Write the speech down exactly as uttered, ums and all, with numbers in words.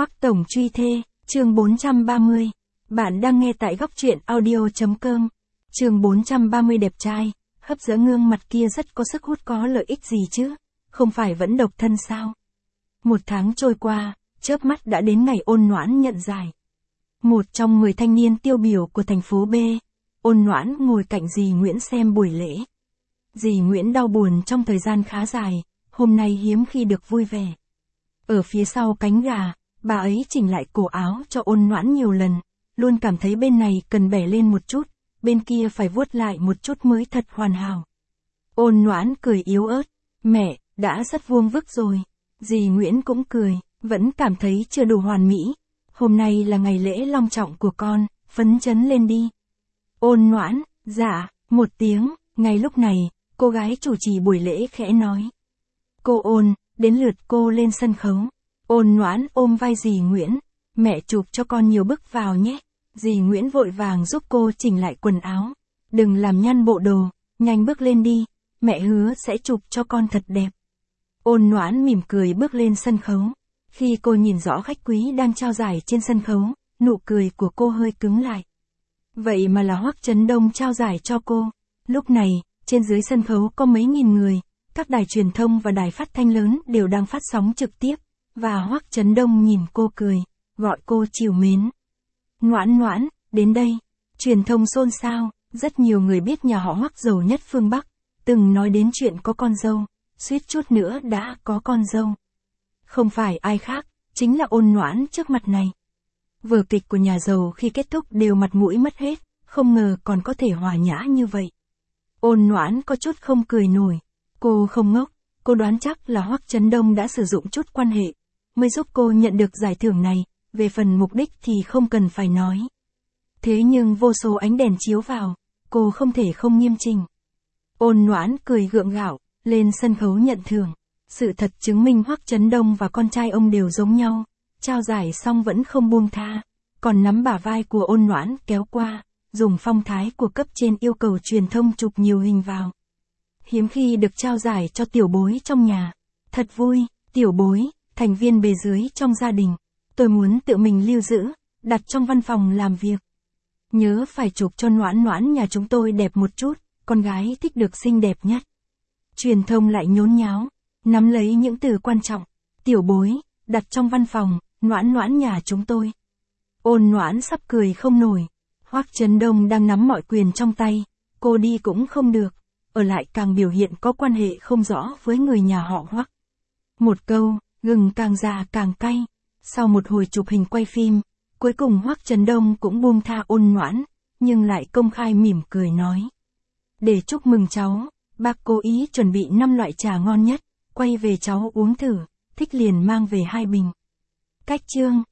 Hoắc Tổng truy thê, chương bốn trăm ba mươi. Bạn đang nghe tại góc truyện audio chấm com. Chương bốn trăm ba mươi đẹp trai, hấp dẫn gương mặt kia rất có sức hút có lợi ích gì chứ? Không phải vẫn độc thân sao? Một tháng trôi qua, chớp mắt đã đến ngày Ôn Noãn nhận giải. Một trong mười thanh niên tiêu biểu của thành phố B, Ôn Noãn ngồi cạnh dì Nguyễn xem buổi lễ. Dì Nguyễn đau buồn trong thời gian khá dài, hôm nay hiếm khi được vui vẻ. Ở phía sau cánh gà, bà ấy chỉnh lại cổ áo cho Ôn Noãn nhiều lần, luôn cảm thấy bên này cần bẻ lên một chút, bên kia phải vuốt lại một chút mới thật hoàn hảo. Ôn Noãn cười yếu ớt, mẹ, đã rất vuông vức rồi. Dì Nguyễn cũng cười, vẫn cảm thấy chưa đủ hoàn mỹ. Hôm nay là ngày lễ long trọng của con, phấn chấn lên đi. Ôn Noãn, dạ, một tiếng, ngay lúc này, cô gái chủ trì buổi lễ khẽ nói. Cô Ôn, đến lượt cô lên sân khấu. Ôn Noãn ôm vai dì Nguyễn, mẹ chụp cho con nhiều bức vào nhé. Dì Nguyễn vội vàng giúp cô chỉnh lại quần áo. Đừng làm nhăn bộ đồ, nhanh bước lên đi, mẹ hứa sẽ chụp cho con thật đẹp. Ôn Noãn mỉm cười bước lên sân khấu. Khi cô nhìn rõ khách quý đang trao giải trên sân khấu, nụ cười của cô hơi cứng lại. Vậy mà là Hoắc Chấn Đông trao giải cho cô. Lúc này, trên dưới sân khấu có mấy nghìn người, các đài truyền thông và đài phát thanh lớn đều đang phát sóng trực tiếp, và Hoắc Chấn Đông nhìn cô cười, gọi cô trìu mến. Noãn Noãn, đến đây. Truyền thông xôn xao, rất nhiều người biết nhà họ Hoắc giàu nhất phương Bắc, từng nói đến chuyện có con dâu, suýt chút nữa đã có con dâu. Không phải ai khác, chính là Ôn Noãn trước mặt này. Vở kịch của nhà giàu khi kết thúc đều mặt mũi mất hết, không ngờ còn có thể hòa nhã như vậy. Ôn Noãn có chút không cười nổi. Cô không ngốc, cô đoán chắc là Hoắc Chấn Đông đã sử dụng chút quan hệ, mới giúp cô nhận được giải thưởng này, về phần mục đích thì không cần phải nói. Thế nhưng vô số ánh đèn chiếu vào, cô không thể không nghiêm chỉnh. Ôn Noãn cười gượng gạo, lên sân khấu nhận thưởng. Sự thật chứng minh Hoắc Chấn Đông và con trai ông đều giống nhau, trao giải xong vẫn không buông tha, còn nắm bả vai của Ôn Noãn kéo qua, dùng phong thái của cấp trên yêu cầu truyền thông chụp nhiều hình vào. Hiếm khi được trao giải cho tiểu bối trong nhà. Thật vui, tiểu bối, thành viên bề dưới trong gia đình. Tôi muốn tự mình lưu giữ, đặt trong văn phòng làm việc. Nhớ phải chụp cho Noãn Noãn nhà chúng tôi đẹp một chút, con gái thích được xinh đẹp nhất. Truyền thông lại nhốn nháo, nắm lấy những từ quan trọng. Tiểu bối, đặt trong văn phòng, Noãn Noãn nhà chúng tôi. Ôn Noãn sắp cười không nổi. Hoắc Chấn Đông đang nắm mọi quyền trong tay, cô đi cũng không được, ở lại càng biểu hiện có quan hệ không rõ với người nhà họ Hoắc. Một câu, gừng càng già càng cay. Sau một hồi chụp hình quay phim, cuối cùng Hoắc Chấn Đông cũng buông tha Ôn Noãn, nhưng lại công khai mỉm cười nói. Để chúc mừng cháu, bác cố ý chuẩn bị năm loại trà ngon nhất, quay về cháu uống thử, thích liền mang về hai bình. Cách chương